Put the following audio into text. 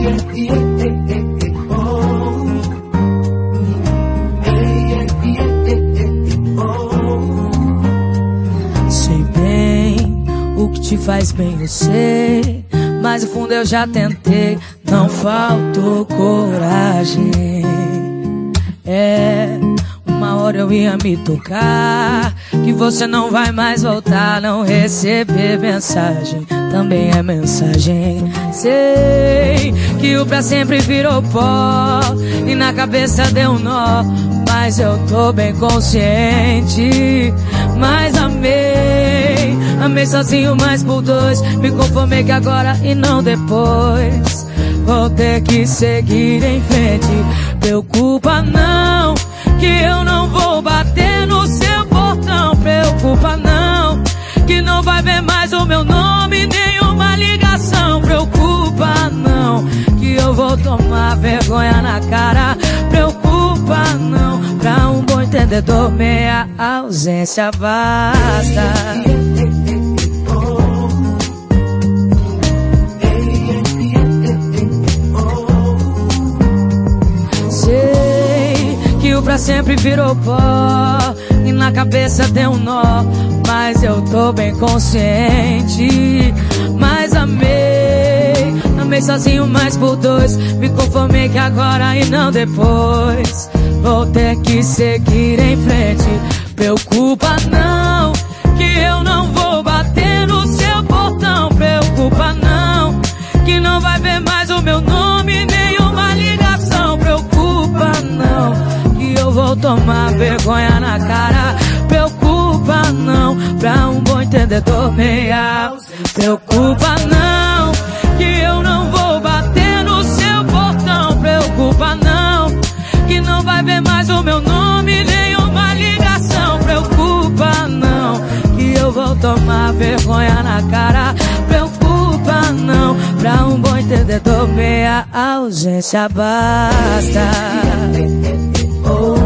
Sei bem o que te faz bem, eu sei, mas no fundo eu já tentei, não faltou coragem. Uma hora eu ia me tocar que você não vai mais voltar. Não receber mensagem também é mensagem. Sei que o pra sempre virou pó e na cabeça deu um nó, mas eu tô bem consciente. Mas amei sozinho, mas por dois. Me conformei que agora e não depois. Vou ter que seguir em frente. Preocupa não, que eu não vou bater no seu portão. Preocupa não, que não vai ver mais o meu nome, nenhuma ligação. Preocupa não, que eu vou tomar vergonha na cara. Preocupa não, pra um bom entendedor meia ausência basta. Pra sempre virou pó e na cabeça tem um nó, mas eu tô bem consciente. Mas amei sozinho, mas por dois. Me conformei que agora e não depois. Vou ter que seguir em frente. Preocupa não, que eu não vou bater no seu portão. Preocupa não, que não vai ver mais o meu nome, nenhuma ligação. Preocupa não, eu vou tomar vergonha na cara. Preocupa não, pra um bom entendedor meia. Preocupa não, que eu não vou bater no seu portão. Preocupa não, que não vai ver mais o meu nome, nenhuma ligação. Preocupa não, que eu vou tomar vergonha na cara. Preocupa não, pra um bom entendedor meia ausência basta. Oh.